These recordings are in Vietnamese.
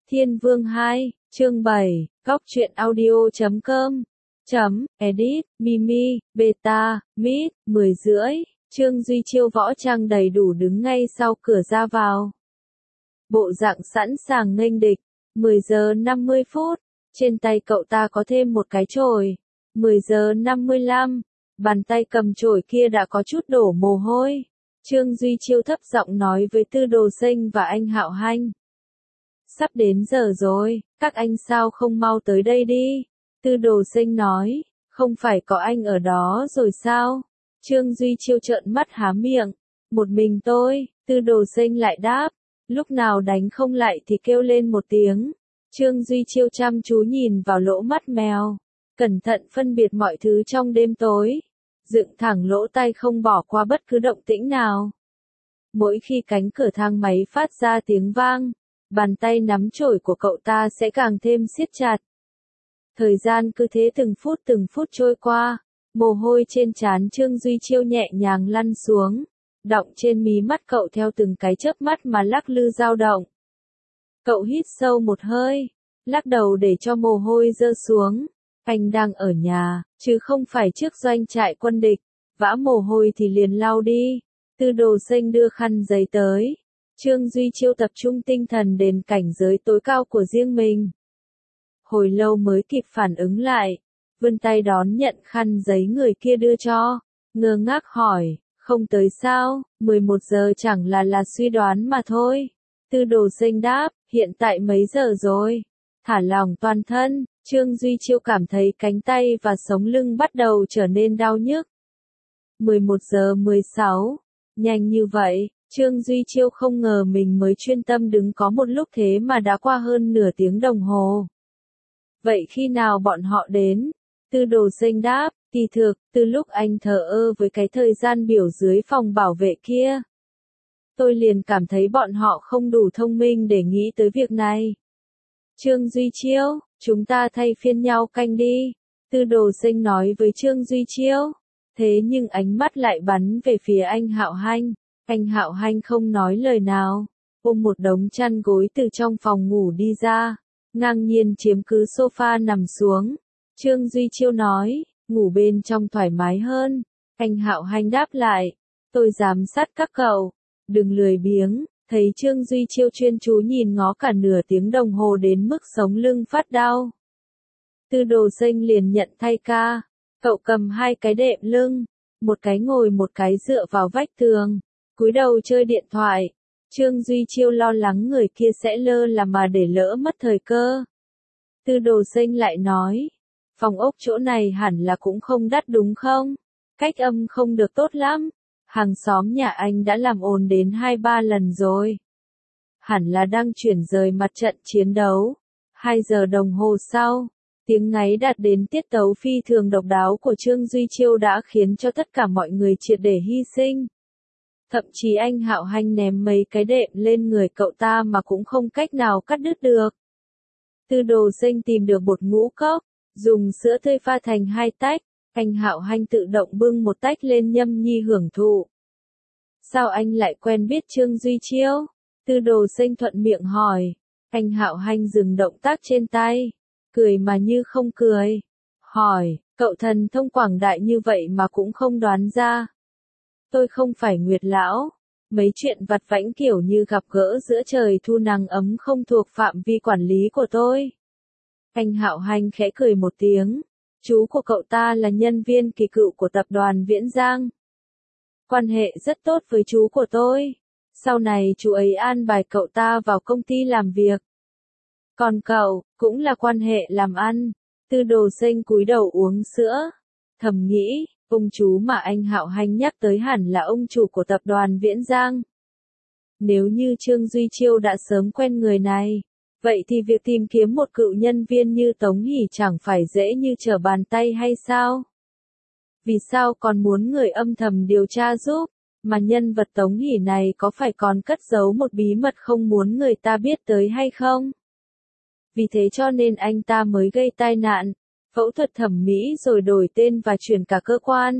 Thiên Vương 2, chương 7, Góc truyện audio.com, edit, Mimi, Beta, Mít, 10 rưỡi, Trương Duy Chiêu võ trang đầy đủ đứng ngay sau cửa ra vào. Bộ dạng sẵn sàng nghênh địch, 10 giờ 50 phút, trên tay cậu ta có thêm một cái chổi, 10 giờ 55, bàn tay cầm chổi kia đã có chút đổ mồ hôi. Trương Duy Chiêu thấp giọng nói với Tư Đồ Sinh và anh Hạo Hanh. Sắp đến giờ rồi, các anh sao không mau tới đây đi? Tư Đồ Sinh nói, không phải có anh ở đó rồi sao? Trương Duy Chiêu trợn mắt há miệng, một mình tôi, Tư Đồ Sinh lại đáp, lúc nào đánh không lại thì kêu lên một tiếng. Trương Duy Chiêu chăm chú nhìn vào lỗ mắt mèo, cẩn thận phân biệt mọi thứ trong đêm tối, dựng thẳng lỗ tai không bỏ qua bất cứ động tĩnh nào. Mỗi khi cánh cửa thang máy phát ra tiếng vang, bàn tay nắm chổi của cậu ta sẽ càng thêm siết chặt. Thời gian cứ thế từng phút trôi qua, mồ hôi trên trán Trương Duy Chiêu nhẹ nhàng lăn xuống, đọng trên mí mắt cậu theo từng cái chớp mắt mà lắc lư dao động. Cậu hít sâu một hơi, lắc đầu để cho mồ hôi rơi xuống. Anh đang ở nhà, chứ không phải trước doanh trại quân địch, vã mồ hôi thì liền lau đi. Tư Đồ Sinh đưa khăn giấy tới. Trương Duy Chiêu tập trung tinh thần đến cảnh giới tối cao của riêng mình. Hồi lâu mới kịp phản ứng lại, vươn tay đón nhận khăn giấy người kia đưa cho, ngơ ngác hỏi, không tới sao, 11 giờ chẳng là suy đoán mà thôi. Tư Đồ Sinh đáp, hiện tại mấy giờ rồi? Thả lỏng toàn thân, Trương Duy Chiêu cảm thấy cánh tay và sống lưng bắt đầu trở nên đau nhức. 11 giờ 16, nhanh như vậy, Trương Duy Chiêu không ngờ mình mới chuyên tâm đứng có một lúc thế mà đã qua hơn nửa tiếng đồng hồ. Vậy khi nào bọn họ đến? Tư Đồ Sinh đáp, kỳ thực, từ lúc anh thờ ơ với cái thời gian biểu dưới phòng bảo vệ kia, tôi liền cảm thấy bọn họ không đủ thông minh để nghĩ tới việc này. Trương Duy Chiêu, chúng ta thay phiên nhau canh đi. Tư Đồ Sinh nói với Trương Duy Chiêu. Thế nhưng ánh mắt lại bắn về phía anh Hạo Hanh. Anh Hạo Hanh không nói lời nào, ôm một đống chăn gối từ trong phòng ngủ đi ra, ngang nhiên chiếm cứ sofa nằm xuống. Trương Duy Chiêu nói, ngủ bên trong thoải mái hơn. Anh Hạo Hanh đáp lại, tôi giám sát các cậu, đừng lười biếng. Thấy Trương Duy Chiêu chuyên chú nhìn ngó cả nửa tiếng đồng hồ đến mức sống lưng phát đau. Tư Đồ Sinh liền nhận thay ca, cậu cầm hai cái đệm lưng, một cái ngồi một cái dựa vào vách tường, cúi đầu chơi điện thoại. Trương Duy Chiêu lo lắng người kia sẽ lơ là mà để lỡ mất thời cơ. Tư Đồ Sinh lại nói, phòng ốc chỗ này hẳn là cũng không đắt đúng không? Cách âm không được tốt lắm. Hàng xóm nhà anh đã làm ồn đến 2-3 lần rồi. Hẳn là đang chuyển rời mặt trận chiến đấu. 2 giờ đồng hồ sau, tiếng ngáy đạt đến tiết tấu phi thường độc đáo của Trương Duy Chiêu đã khiến cho tất cả mọi người triệt để hy sinh. Thậm chí anh Hạo Hanh ném mấy cái đệm lên người cậu ta mà cũng không cách nào cắt đứt được. Tư Đồ Sinh tìm được bột ngũ cốc, dùng sữa tươi pha thành 2 tách. Anh Hạo Hanh tự động bưng một tách lên nhâm nhi hưởng thụ. Sao anh lại quen biết Trương Duy Chiêu? Tư Đồ Sinh thuận miệng hỏi. Anh Hạo Hanh dừng động tác trên tay, cười mà như không cười. Hỏi, cậu thần thông quảng đại như vậy mà cũng không đoán ra. Tôi không phải Nguyệt Lão. Mấy chuyện vặt vãnh kiểu như gặp gỡ giữa trời thu nắng ấm không thuộc phạm vi quản lý của tôi. Anh Hạo Hanh khẽ cười một tiếng. Chú của cậu ta là nhân viên kỳ cựu của tập đoàn Viễn Giang. Quan hệ rất tốt với chú của tôi. Sau này chú ấy an bài cậu ta vào công ty làm việc. Còn cậu, cũng là quan hệ làm ăn. Tư Đồ Sinh cúi đầu uống sữa. Thầm nghĩ, ông chú mà anh Hạo Hanh nhắc tới hẳn là ông chủ của tập đoàn Viễn Giang. Nếu như Trương Duy Chiêu đã sớm quen người này, vậy thì việc tìm kiếm một cựu nhân viên như Tống Hỷ chẳng phải dễ như trở bàn tay hay sao? Vì sao còn muốn người âm thầm điều tra giúp, mà nhân vật Tống Hỷ này có phải còn cất giấu một bí mật không muốn người ta biết tới hay không? Vì thế cho nên anh ta mới gây tai nạn, phẫu thuật thẩm mỹ rồi đổi tên và chuyển cả cơ quan.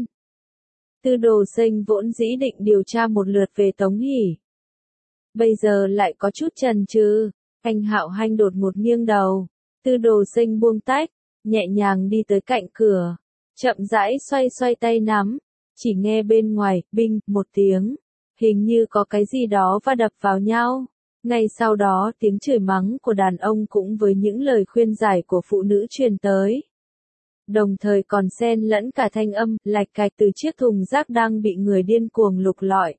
Tư Đồ Sinh vốn dĩ định điều tra một lượt về Tống Hỷ. Bây giờ lại có chút chần chừ, Anh Hạo Hanh đột ngột nghiêng đầu. Tư Đồ Sinh buông tách, nhẹ nhàng đi tới cạnh cửa, chậm rãi xoay xoay tay nắm, chỉ nghe bên ngoài, binh, một tiếng, hình như có cái gì đó va đập vào nhau. Ngay sau đó tiếng chửi mắng của đàn ông cũng với những lời khuyên giải của phụ nữ truyền tới. Đồng thời còn xen lẫn cả thanh âm, lạch cạch từ chiếc thùng rác đang bị người điên cuồng lục lọi.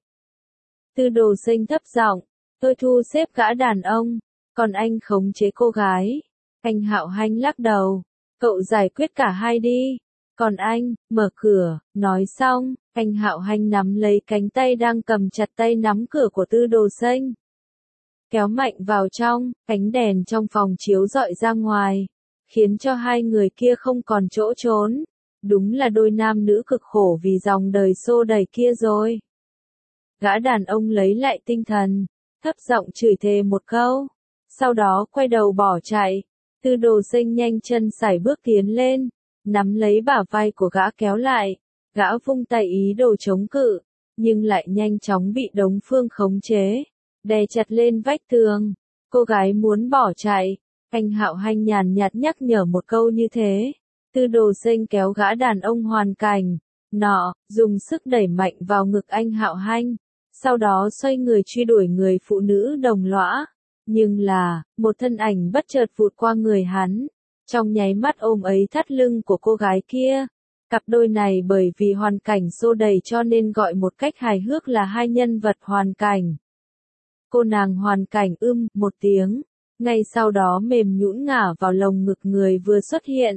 Tư Đồ Sinh thấp giọng, tôi thu xếp gã đàn ông, còn anh khống chế cô gái. Anh Hạo Hanh lắc đầu, cậu giải quyết cả hai đi. Còn anh, mở cửa, nói xong, anh Hạo Hanh nắm lấy cánh tay đang cầm chặt tay nắm cửa của Tư Đồ Sinh. Kéo mạnh vào trong, ánh đèn trong phòng chiếu rọi ra ngoài, khiến cho hai người kia không còn chỗ trốn. Đúng là đôi nam nữ cực khổ vì dòng đời xô đẩy kia rồi. Gã đàn ông lấy lại tinh thần, thấp giọng chửi thề một câu, sau đó quay đầu bỏ chạy. Tư Đồ Sinh nhanh chân sải bước tiến lên, nắm lấy bả vai của gã kéo lại, gã vung tay ý đồ chống cự, nhưng lại nhanh chóng bị Đống Phương khống chế, đè chặt lên vách tường. Cô gái muốn bỏ chạy, anh Hạo Hanh nhàn nhạt nhắc nhở một câu như thế. Tư Đồ Sinh kéo gã đàn ông hoàn cảnh, nọ, dùng sức đẩy mạnh vào ngực anh Hạo Hanh, sau đó xoay người truy đuổi người phụ nữ đồng lõa. Nhưng là, một thân ảnh bất chợt vụt qua người hắn, trong nháy mắt ôm ấy thắt lưng của cô gái kia. Cặp đôi này bởi vì hoàn cảnh xô đẩy cho nên gọi một cách hài hước là hai nhân vật hoàn cảnh. Cô nàng hoàn cảnh một tiếng, ngay sau đó mềm nhũn ngả vào lồng ngực người vừa xuất hiện.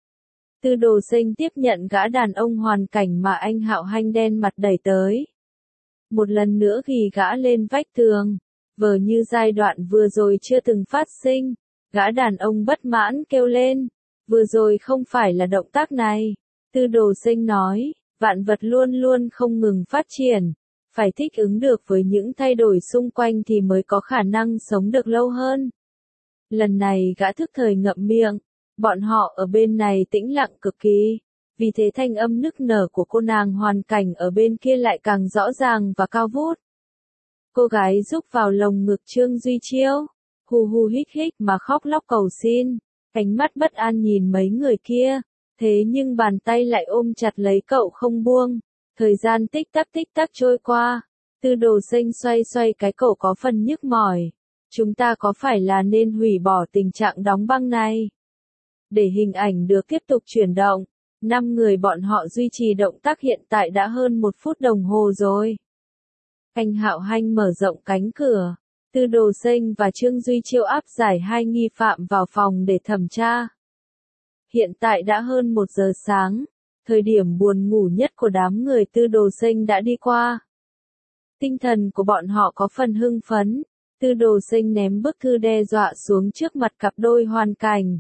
Tư Đồ Sinh tiếp nhận gã đàn ông hoàn cảnh mà anh Hạo Hanh đen mặt đẩy tới. Một lần nữa ghi gã lên vách tường, vờ như giai đoạn vừa rồi chưa từng phát sinh. Gã đàn ông bất mãn kêu lên, vừa rồi không phải là động tác này. Tư Đồ Sinh nói, vạn vật luôn luôn không ngừng phát triển, phải thích ứng được với những thay đổi xung quanh thì mới có khả năng sống được lâu hơn. Lần này gã thức thời ngậm miệng, bọn họ ở bên này tĩnh lặng cực kỳ, vì thế thanh âm nức nở của cô nàng hoàn cảnh ở bên kia lại càng rõ ràng và cao vút. Cô gái rúc vào lồng ngực Trương Duy Chiêu, hu hu hích hích mà khóc lóc cầu xin, ánh mắt bất an nhìn mấy người kia, thế nhưng bàn tay lại ôm chặt lấy cậu không buông. Thời gian tích tắc trôi qua, Tư Đồ Sinh xoay xoay cái cổ có phần nhức mỏi. Chúng ta có phải là nên hủy bỏ tình trạng đóng băng này? Để hình ảnh được tiếp tục chuyển động, 5 người bọn họ duy trì động tác hiện tại đã hơn 1 phút đồng hồ rồi. Anh Hạo Hanh mở rộng cánh cửa, Tư Đồ Sinh và Trương Duy Chiêu áp giải hai nghi phạm vào phòng để thẩm tra. Hiện tại đã hơn 1 giờ sáng, thời điểm buồn ngủ nhất của đám người Tư Đồ Sinh đã đi qua. Tinh thần của bọn họ có phần hưng phấn, Tư Đồ Sinh ném bức thư đe dọa xuống trước mặt cặp đôi hoàn cảnh.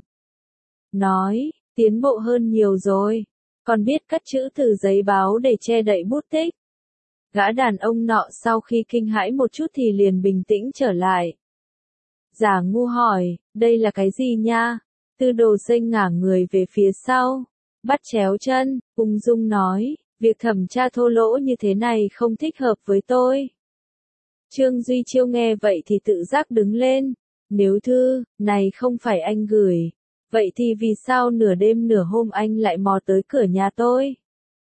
Nói, tiến bộ hơn nhiều rồi, còn biết cắt chữ từ giấy báo để che đậy bút tích. Gã đàn ông nọ sau khi kinh hãi một chút thì liền bình tĩnh trở lại. Giả ngu hỏi, đây là cái gì nha? Tư Đồ Sinh ngả người về phía sau, bắt chéo chân, ung dung nói, việc thẩm tra thô lỗ như thế này không thích hợp với tôi. Trương Duy Chiêu nghe vậy thì tự giác đứng lên, nếu thư này không phải anh gửi, vậy thì vì sao nửa đêm nửa hôm anh lại mò tới cửa nhà tôi?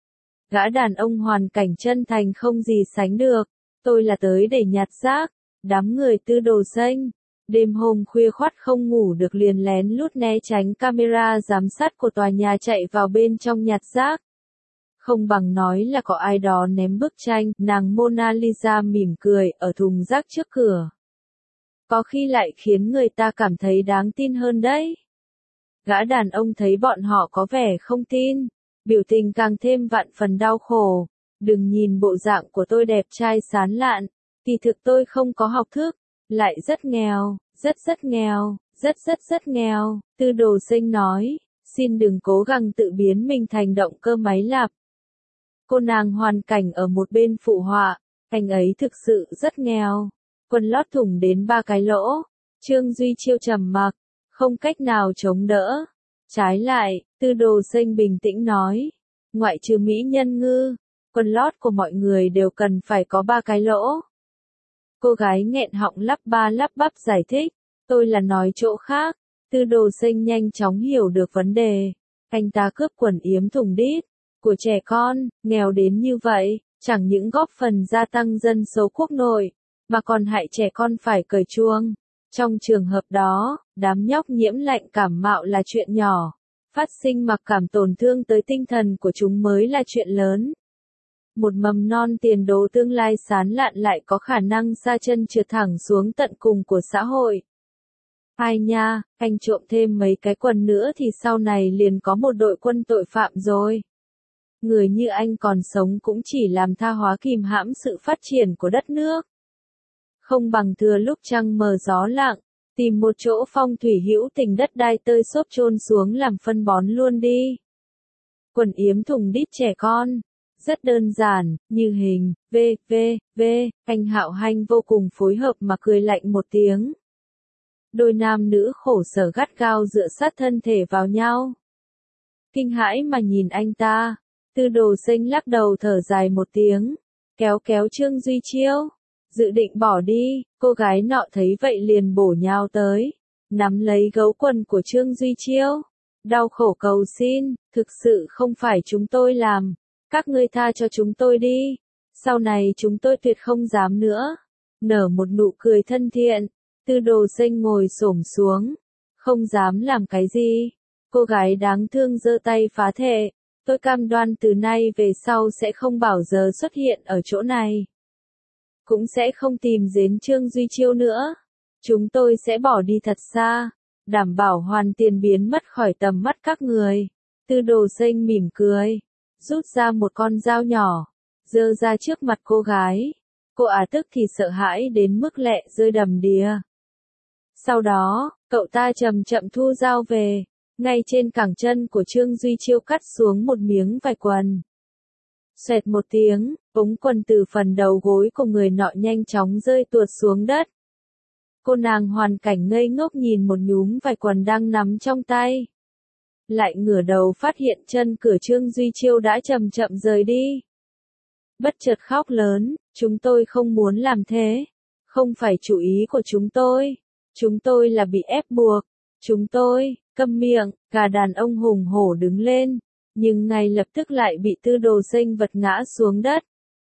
Gã đàn ông hoàn cảnh chân thành không gì sánh được, tôi là tới để nhặt rác. Đám người Tư Đồ Sinh, đêm hôm khuya khoắt không ngủ được liền lén lút né tránh camera giám sát của tòa nhà chạy vào bên trong nhặt rác. Không bằng nói là có ai đó ném bức tranh nàng Mona Lisa mỉm cười ở thùng rác trước cửa. Có khi lại khiến người ta cảm thấy đáng tin hơn đấy. Gã đàn ông thấy bọn họ có vẻ không tin, biểu tình càng thêm vạn phần đau khổ. Đừng nhìn bộ dạng của tôi đẹp trai sán lạn, kỳ thực tôi không có học thức, lại rất nghèo, rất nghèo, rất nghèo. Tư Đồ Sinh nói, xin đừng cố gắng tự biến mình thành động cơ máy lạp. Cô nàng hoàn cảnh ở một bên phụ họa, anh ấy thực sự rất nghèo, quần lót thủng đến 3 cái lỗ. Trương Duy Chiêu trầm mặc, không cách nào chống đỡ. Trái lại, Tư Đồ Sinh bình tĩnh nói, ngoại trừ mỹ nhân ngư, quần lót của mọi người đều cần phải có 3 cái lỗ. Cô gái nghẹn họng lắp ba lắp bắp giải thích, Tôi là nói chỗ khác. Tư Đồ Sinh nhanh chóng hiểu được vấn đề. Anh ta cướp quần yếm thùng đít của trẻ con, nghèo đến như vậy, chẳng những góp phần gia tăng dân số quốc nội, mà còn hại trẻ con phải cởi chuông. Trong trường hợp đó, đám nhóc nhiễm lạnh cảm mạo là chuyện nhỏ. Phát sinh mặc cảm tổn thương tới tinh thần của chúng mới là chuyện lớn. Một mầm non tiền đồ tương lai sáng lạn lại có khả năng sa chân trượt thẳng xuống tận cùng của xã hội. Ai nha, anh trộm thêm mấy cái quần nữa thì sau này liền có một đội quân tội phạm rồi. Người như anh còn sống cũng chỉ làm tha hóa kìm hãm sự phát triển của đất nước. Không bằng thừa lúc trăng mờ gió lặng, tìm một chỗ phong thủy hữu tình đất đai tơi xốp chôn xuống làm phân bón luôn đi. Quần yếm thùng đít trẻ con. Rất đơn giản, như hình, anh Hạo Hanh vô cùng phối hợp mà cười lạnh một tiếng. Đôi nam nữ khổ sở gắt gao dựa sát thân thể vào nhau. Kinh hãi mà nhìn anh ta, Tư Đồ Sinh lắc đầu thở dài một tiếng, kéo kéo Trương Duy Chiêu, dự định bỏ đi, cô gái nọ thấy vậy liền bổ nhào tới, nắm lấy gấu quần của Trương Duy Chiêu, đau khổ cầu xin, thực sự không phải chúng tôi làm, các ngươi tha cho chúng tôi đi, sau này chúng tôi tuyệt không dám nữa. Nở một nụ cười thân thiện, Tư Đồ Sinh ngồi xổm xuống, không dám làm cái gì. Cô gái đáng thương giơ tay phá thệ, tôi cam đoan từ nay về sau sẽ không bao giờ xuất hiện ở chỗ này. Cũng sẽ không tìm đến Trương Duy Chiêu nữa. Chúng tôi sẽ bỏ đi thật xa, đảm bảo hoàn tiền biến mất khỏi tầm mắt các người. Tư Đồ Sinh mỉm cười, rút ra một con dao nhỏ, giơ ra trước mặt cô gái. Cô tức thì sợ hãi đến mức lệ rơi đầm đìa. Sau đó, cậu ta chậm chậm thu dao về, ngay trên cẳng chân của Trương Duy Chiêu cắt xuống một miếng vải quần. Xoẹt một tiếng, ống quần từ phần đầu gối của người nọ nhanh chóng rơi tuột xuống đất. Cô nàng hoàn cảnh ngây ngốc nhìn một nhúm vải quần đang nắm trong tay. Lại ngửa đầu phát hiện chân cửa Trương Duy Chiêu đã chậm chậm rời đi. Bất chợt khóc lớn, chúng tôi không muốn làm thế. Không phải chủ ý của chúng tôi. Chúng tôi là bị ép buộc. Chúng tôi, câm miệng, cả đàn ông hùng hổ đứng lên. Nhưng ngay lập tức lại bị Tư Đồ Sinh vật ngã xuống đất.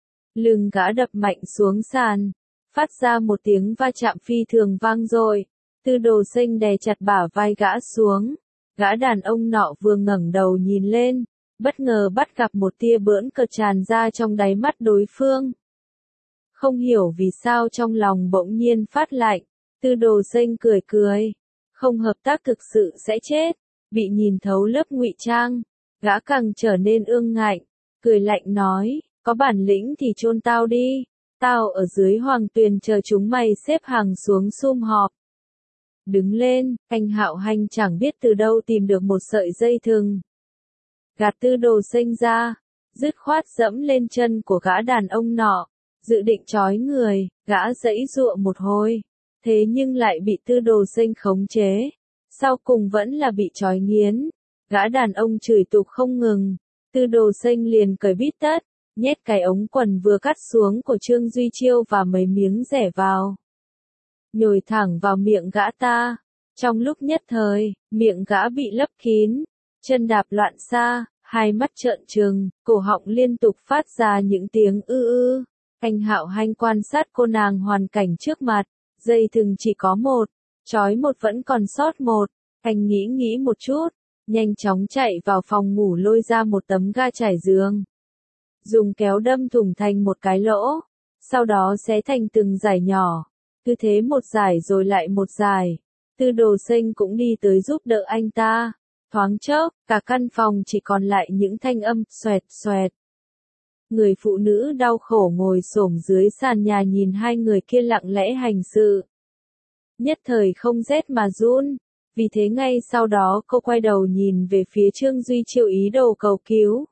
Lưng gã đập mạnh xuống sàn. Phát ra một tiếng va chạm phi thường vang dội. Tư Đồ Sinh đè chặt bả vai gã xuống. Gã đàn ông nọ vừa ngẩng đầu nhìn lên, bất ngờ bắt gặp một tia bỡn cợt tràn ra trong đáy mắt đối phương. Không hiểu vì sao trong lòng bỗng nhiên phát lạnh, Tư Đồ Sinh cười cười. Không hợp tác thực sự sẽ chết, bị nhìn thấu lớp ngụy trang, gã càng trở nên ương ngạnh, cười lạnh nói, có bản lĩnh thì chôn tao đi, tao ở dưới hoàng tuyền chờ chúng mày xếp hàng xuống sum họp. Đứng lên, anh Hạo Hanh chẳng biết từ đâu tìm được một sợi dây thừng. Gạt Tư Đồ Sinh ra, dứt khoát dẫm lên chân của gã đàn ông nọ, dự định trói người, gã giãy giụa một hồi, thế nhưng lại bị Tư Đồ Sinh khống chế, sau cùng vẫn là bị trói nghiến. Gã đàn ông chửi tục không ngừng, Tư Đồ Sinh liền cởi bít tất, nhét cái ống quần vừa cắt xuống của Trương Duy Chiêu và mấy miếng rẻ vào. Nhồi thẳng vào miệng gã ta. Trong lúc nhất thời, miệng gã bị lấp kín, chân đạp loạn xạ, hai mắt trợn trừng, cổ họng liên tục phát ra những tiếng ư ư. Anh Hạo Hanh quan sát cô nàng hoàn cảnh trước mặt, dây thừng chỉ có một, trói một vẫn còn sót một. Anh nghĩ một chút, nhanh chóng chạy vào phòng ngủ lôi ra một tấm ga trải giường. Dùng kéo đâm thủng thành một cái lỗ, sau đó xé thành từng dải nhỏ. Cứ thế một dải rồi lại một dải. Tư Đồ Sinh cũng đi tới giúp đỡ anh ta. Thoáng chốc, cả căn phòng chỉ còn lại những thanh âm xoẹt xoẹt. Người phụ nữ đau khổ ngồi xổm dưới sàn nhà nhìn hai người kia lặng lẽ hành sự. Nhất thời không rét mà run. Vì thế ngay sau đó cô quay đầu nhìn về phía Trương Duy Chiêu ý đồ cầu cứu.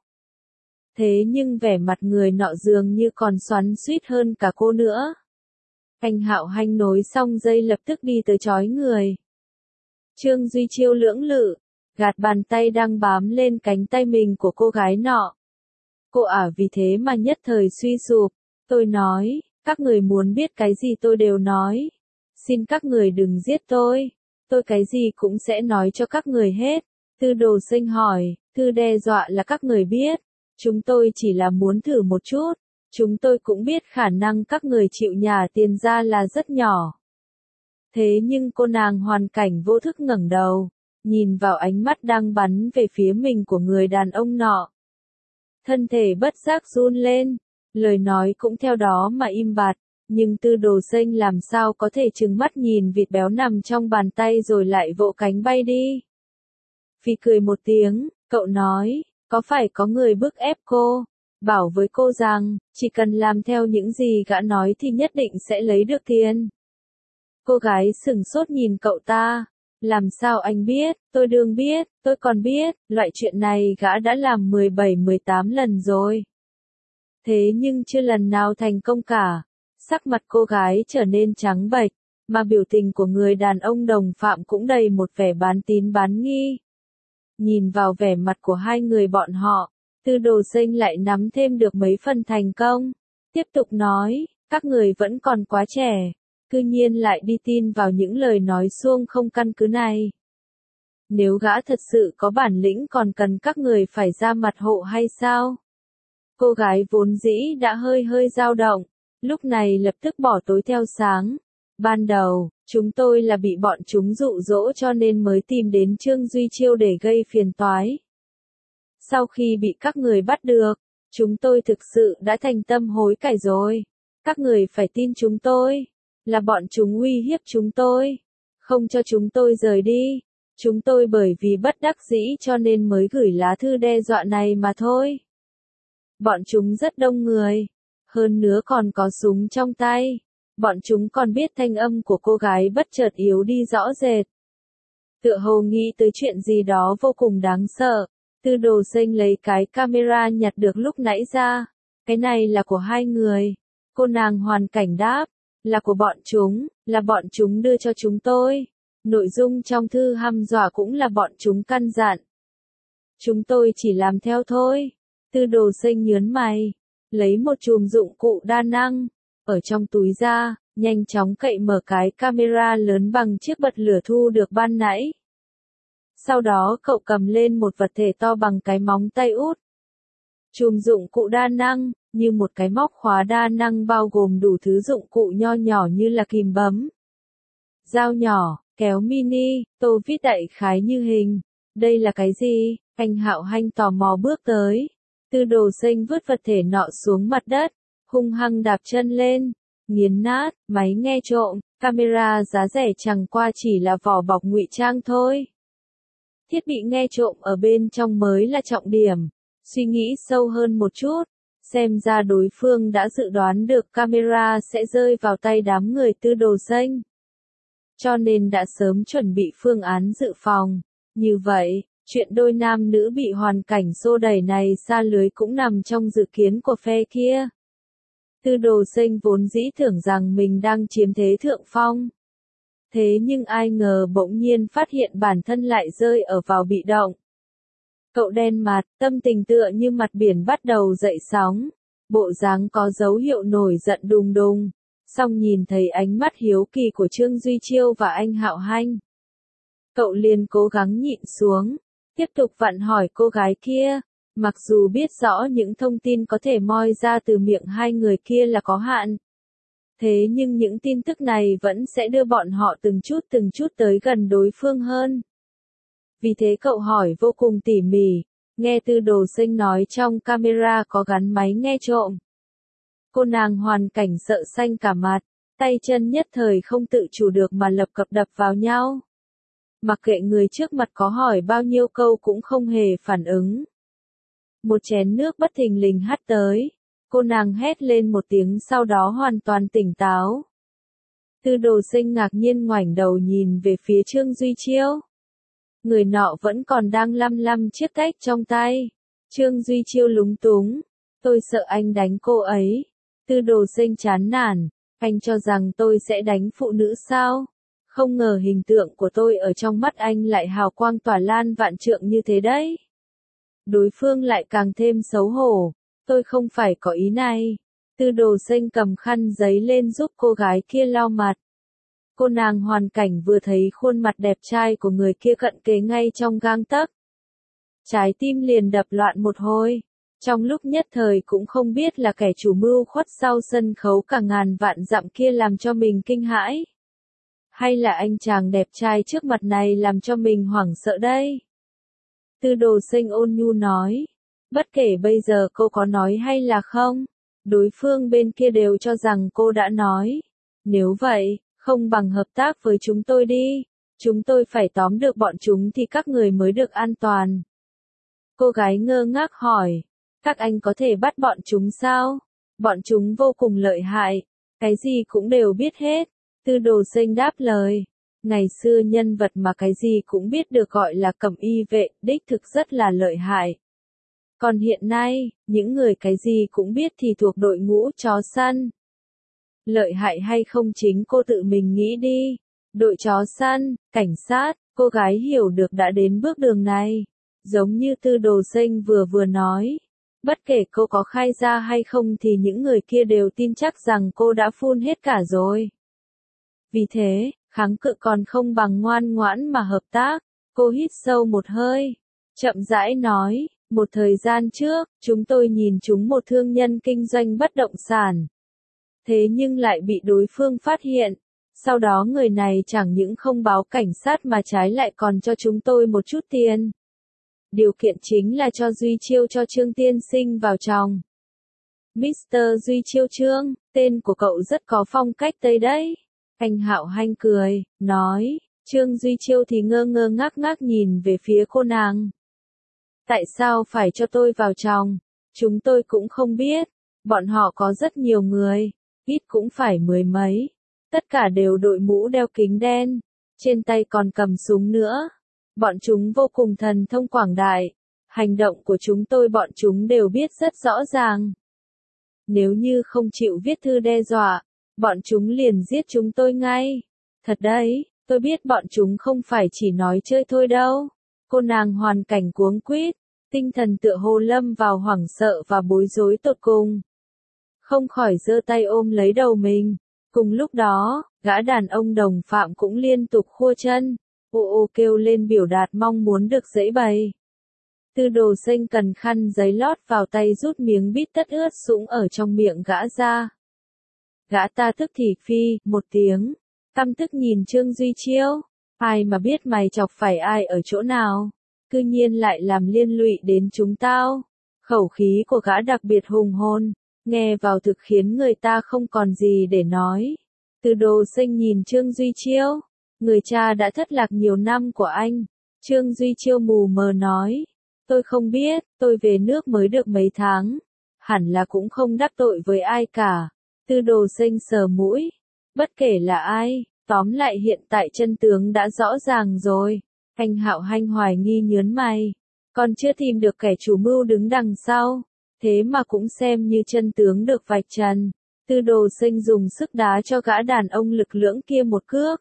Thế nhưng vẻ mặt người nọ dường như còn xoắn xuýt hơn cả cô nữa. Anh Hạo Hanh nối xong dây lập tức đi tới trói người. Trương Duy Chiêu lưỡng lự, gạt bàn tay đang bám lên cánh tay mình của cô gái nọ. Cô vì thế mà nhất thời suy sụp. Tôi nói, các người muốn biết cái gì tôi đều nói. Xin các người đừng giết tôi cái gì cũng sẽ nói cho các người hết. Tư Đồ Sinh hỏi, Thư đe dọa là các người biết, chúng tôi chỉ là muốn thử một chút, chúng tôi cũng biết khả năng các người chịu nhả tiền ra là rất nhỏ. Thế nhưng cô nàng hoàn cảnh vô thức ngẩng đầu, nhìn vào ánh mắt đang bắn về phía mình của người đàn ông nọ. Thân thể bất giác run lên, lời nói cũng theo đó mà im bặt, nhưng Tư Đồ Sinh làm sao có thể trừng mắt nhìn vịt béo nằm trong bàn tay rồi lại vỗ cánh bay đi. Phi cười một tiếng, cậu nói, có phải có người bức ép cô, bảo với cô rằng, chỉ cần làm theo những gì gã nói thì nhất định sẽ lấy được tiền. Cô gái sửng sốt nhìn cậu ta, làm sao anh biết, tôi đương biết, tôi còn biết, loại chuyện này gã đã làm 17-18 lần rồi. Thế nhưng chưa lần nào thành công cả, sắc mặt cô gái trở nên trắng bệch, mà biểu tình của người đàn ông đồng phạm cũng đầy một vẻ bán tín bán nghi. Nhìn vào vẻ mặt của hai người bọn họ, Tư Đồ Sinh lại nắm thêm được mấy phần thành công. Tiếp tục nói, các người vẫn còn quá trẻ, cư nhiên lại đi tin vào những lời nói suông không căn cứ này. Nếu gã thật sự có bản lĩnh còn cần các người phải ra mặt hộ hay sao? Cô gái vốn dĩ đã hơi dao động, lúc này lập tức bỏ tối theo sáng. Ban đầu, chúng tôi là bị bọn chúng dụ dỗ cho nên mới tìm đến Trương Duy Chiêu để gây phiền toái. Sau khi bị các người bắt được, chúng tôi thực sự đã thành tâm hối cải rồi. Các người phải tin chúng tôi, là bọn chúng uy hiếp chúng tôi, không cho chúng tôi rời đi. Chúng tôi bởi vì bất đắc dĩ cho nên mới gửi lá thư đe dọa này mà thôi. Bọn chúng rất đông người, hơn nữa còn có súng trong tay. Bọn chúng còn biết thanh âm của cô gái bất chợt yếu đi rõ rệt. Tựa hồ nghĩ tới chuyện gì đó vô cùng đáng sợ. Tư Đồ Sinh lấy cái camera nhặt được lúc nãy ra. Cái này là của hai người. Cô nàng hoàn cảnh đáp, là của bọn chúng đưa cho chúng tôi. Nội dung trong thư hăm dọa cũng là bọn chúng căn dặn. Chúng tôi chỉ làm theo thôi. Tư Đồ Sinh nhớn mày, lấy một chùm dụng cụ đa năng, ở trong túi ra, nhanh chóng cậy mở cái camera lớn bằng chiếc bật lửa thu được ban nãy. Sau đó cậu cầm lên một vật thể to bằng cái móng tay út. Chùm dụng cụ đa năng, như một cái móc khóa đa năng bao gồm đủ thứ dụng cụ nho nhỏ như là kìm bấm, dao nhỏ, kéo mini, tô vít đại khái như hình. Đây là cái gì? Anh Hạo Hanh tò mò bước tới. Tư Đồ Sinh vứt vật thể nọ xuống mặt đất, hung hăng đạp chân lên, nghiến nát, máy nghe trộm, camera giá rẻ chẳng qua chỉ là vỏ bọc ngụy trang thôi. Thiết bị nghe trộm ở bên trong mới là trọng điểm. Suy nghĩ sâu hơn một chút, xem ra đối phương đã dự đoán được camera sẽ rơi vào tay đám người Tư Đồ Sinh, cho nên đã sớm chuẩn bị phương án dự phòng. Như vậy, chuyện đôi nam nữ bị hoàn cảnh xô đẩy này xa lưới cũng nằm trong dự kiến của phe kia. Tư Đồ Sinh vốn dĩ tưởng rằng mình đang chiếm thế thượng phong. Thế nhưng ai ngờ bỗng nhiên phát hiện bản thân lại rơi ở vào bị động. Cậu đen mặt, tâm tình tựa như mặt biển bắt đầu dậy sóng, bộ dáng có dấu hiệu nổi giận đùng đùng. Xong nhìn thấy ánh mắt hiếu kỳ của Trương Duy Chiêu và anh Hạo Hanh, cậu liền cố gắng nhịn xuống, tiếp tục vặn hỏi cô gái kia, mặc dù biết rõ những thông tin có thể moi ra từ miệng hai người kia là có hạn. Thế nhưng những tin tức này vẫn sẽ đưa bọn họ từng chút tới gần đối phương hơn. Vì thế cậu hỏi vô cùng tỉ mỉ, nghe Tư Đồ Sinh nói trong camera có gắn máy nghe trộm. Cô nàng hoàn cảnh sợ xanh cả mặt, tay chân nhất thời không tự chủ được mà lập cập đập vào nhau. Mặc kệ người trước mặt có hỏi bao nhiêu câu cũng không hề phản ứng. Một chén nước bất thình lình hắt tới, cô nàng hét lên một tiếng sau đó hoàn toàn tỉnh táo. Tư Đồ Sinh ngạc nhiên ngoảnh đầu nhìn về phía Trương Duy Chiêu. Người nọ vẫn còn đang lăm chiếc cách trong tay. Trương Duy Chiêu lúng túng, tôi sợ anh đánh cô ấy. Tư Đồ Sinh chán nản, anh cho rằng tôi sẽ đánh phụ nữ sao? Không ngờ hình tượng của tôi ở trong mắt anh lại hào quang tỏa lan vạn trượng như thế đấy. Đối phương lại càng thêm xấu hổ, tôi không phải có ý này. Tư Đồ Sinh cầm khăn giấy lên giúp cô gái kia lau mặt. Cô nàng Hoàn Cảnh vừa thấy khuôn mặt đẹp trai của người kia cận kề ngay trong gang tấc. Trái tim liền đập loạn một hồi. Trong lúc nhất thời cũng không biết là kẻ chủ mưu khuất sau sân khấu cả ngàn vạn dặm kia làm cho mình kinh hãi, hay là anh chàng đẹp trai trước mặt này làm cho mình hoảng sợ đây. Tư Đồ Sinh ôn nhu nói. Bất kể bây giờ cô có nói hay là không, đối phương bên kia đều cho rằng cô đã nói. Nếu vậy, không bằng hợp tác với chúng tôi đi. Chúng tôi phải tóm được bọn chúng thì các người mới được an toàn. Cô gái ngơ ngác hỏi. Các anh có thể bắt bọn chúng sao? Bọn chúng vô cùng lợi hại. Cái gì cũng đều biết hết. Tư Đồ Sinh đáp lời. Ngày xưa nhân vật mà cái gì cũng biết được gọi là cẩm y vệ, đích thực rất là lợi hại. Còn hiện nay, những người cái gì cũng biết thì thuộc đội ngũ chó săn. Lợi hại hay không chính cô tự mình nghĩ đi. Đội chó săn, cảnh sát, cô gái hiểu được đã đến bước đường này. Giống như Tư Đồ Sinh vừa nói. Bất kể cô có khai ra hay không thì những người kia đều tin chắc rằng cô đã phun hết cả rồi. Vì thế, kháng cự còn không bằng ngoan ngoãn mà hợp tác. Cô hít sâu một hơi. Chậm rãi nói, một thời gian trước, chúng tôi nhìn chúng một thương nhân kinh doanh bất động sản. Thế nhưng lại bị đối phương phát hiện. Sau đó người này chẳng những không báo cảnh sát mà trái lại còn cho chúng tôi một chút tiền. Điều kiện chính là cho Duy Chiêu cho Trương tiên sinh vào chồng. Mr. Duy Chiêu Trương, tên của cậu rất có phong cách Tây đấy. Anh Hạo Hanh cười, nói, Trương Duy Chiêu thì ngơ ngơ ngác ngác nhìn về phía cô nàng. Tại sao phải cho tôi vào chồng? Chúng tôi cũng không biết. Bọn họ có rất nhiều người, ít cũng phải mười mấy. Tất cả đều đội mũ đeo kính đen, trên tay còn cầm súng nữa. Bọn chúng vô cùng thần thông quảng đại. Hành động của chúng tôi bọn chúng đều biết rất rõ ràng. Nếu như không chịu viết thư đe dọa, bọn chúng liền giết chúng tôi ngay. Thật đấy, tôi biết bọn chúng không phải chỉ nói chơi thôi đâu. Cô nàng Hoàn Cảnh cuống quýt, tinh thần tựa hồ lâm vào hoảng sợ và bối rối tột cùng. Không khỏi giơ tay ôm lấy đầu mình. Cùng lúc đó, gã đàn ông đồng phạm cũng liên tục khua chân, ô kêu lên biểu đạt mong muốn được giãy bày. Tư Đồ Sinh cần khăn giấy lót vào tay rút miếng bít tất ướt sũng ở trong miệng gã ra. Gã ta tức thì phi, một tiếng, căm tức nhìn Trương Duy Chiêu. Ai mà biết mày chọc phải ai ở chỗ nào, cư nhiên lại làm liên lụy đến chúng tao. Khẩu khí của gã đặc biệt hùng hồn, nghe vào thực khiến người ta không còn gì để nói. Tư Đồ Sinh nhìn Trương Duy Chiêu, người cha đã thất lạc nhiều năm của anh. Trương Duy Chiêu mù mờ nói, tôi không biết, tôi về nước mới được mấy tháng, hẳn là cũng không đắc tội với ai cả. Tư Đồ Sinh sờ mũi, bất kể là ai, tóm lại hiện tại chân tướng đã rõ ràng rồi. Anh Hạo Hanh hoài nghi nhớn mày, còn chưa tìm được kẻ chủ mưu đứng đằng sau, thế mà cũng xem như chân tướng được vạch trần. Tư Đồ Sinh dùng sức đá cho gã đàn ông lực lưỡng kia một cước.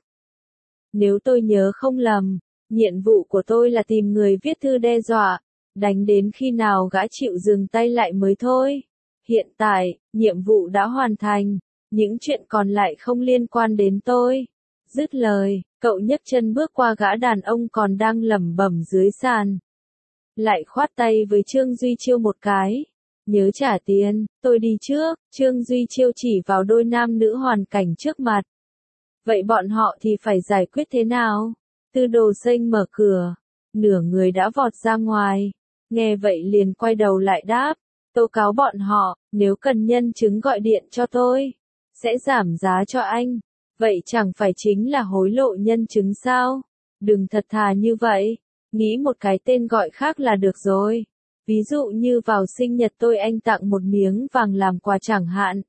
Nếu tôi nhớ không lầm, nhiệm vụ của tôi là tìm người viết thư đe dọa, đánh đến khi nào gã chịu dừng tay lại mới thôi. Hiện tại, nhiệm vụ đã hoàn thành, những chuyện còn lại không liên quan đến tôi. Dứt lời, cậu nhấc chân bước qua gã đàn ông còn đang lẩm bẩm dưới sàn. Lại khoát tay với Trương Duy Chiêu một cái. Nhớ trả tiền, tôi đi trước. Trương Duy Chiêu chỉ vào đôi nam nữ Hoàn Cảnh trước mặt. Vậy bọn họ thì phải giải quyết thế nào? Tư Đồ Sinh mở cửa, nửa người đã vọt ra ngoài. Nghe vậy liền quay đầu lại đáp, tố cáo bọn họ, nếu cần nhân chứng gọi điện cho tôi, sẽ giảm giá cho anh. Vậy chẳng phải chính là hối lộ nhân chứng sao? Đừng thật thà như vậy, nghĩ một cái tên gọi khác là được rồi. Ví dụ như vào sinh nhật tôi anh tặng một miếng vàng làm quà chẳng hạn.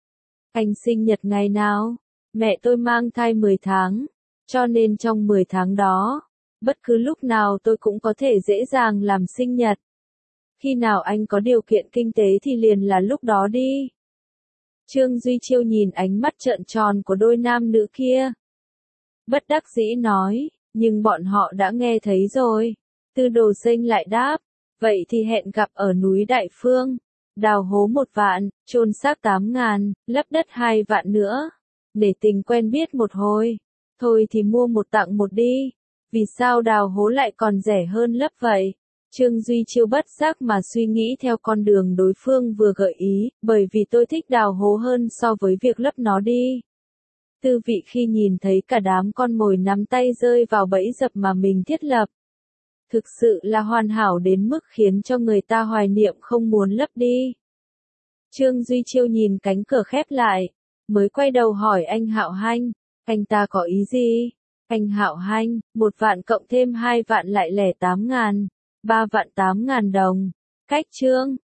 Anh sinh nhật ngày nào? Mẹ tôi mang thai 10 tháng, cho nên trong 10 tháng đó, bất cứ lúc nào tôi cũng có thể dễ dàng làm sinh nhật. Khi nào anh có điều kiện kinh tế thì liền là lúc đó đi. Trương Duy Chiêu nhìn ánh mắt trợn tròn của đôi nam nữ kia. Bất đắc dĩ nói, nhưng bọn họ đã nghe thấy rồi. Tư Đồ Sinh lại đáp, vậy thì hẹn gặp ở núi Đại Phương. Đào hố 1 vạn, chôn xác 8.000, lấp đất 2 vạn nữa. Để tình quen biết một hồi. Thôi thì mua một tặng một đi. Vì sao đào hố lại còn rẻ hơn lấp vậy? Trương Duy Chiêu bất giác mà suy nghĩ theo con đường đối phương vừa gợi ý, bởi vì tôi thích đào hố hơn so với việc lấp nó đi. Tư vị khi nhìn thấy cả đám con mồi nắm tay rơi vào bẫy dập mà mình thiết lập. Thực sự là hoàn hảo đến mức khiến cho người ta hoài niệm không muốn lấp đi. Trương Duy Chiêu nhìn cánh cửa khép lại, mới quay đầu hỏi anh Hạo Hanh, anh ta có ý gì? Anh Hạo Hanh, 1 vạn cộng thêm 2 vạn lại lẻ 8.000, 3 vạn 8.000 đồng. Cách Trương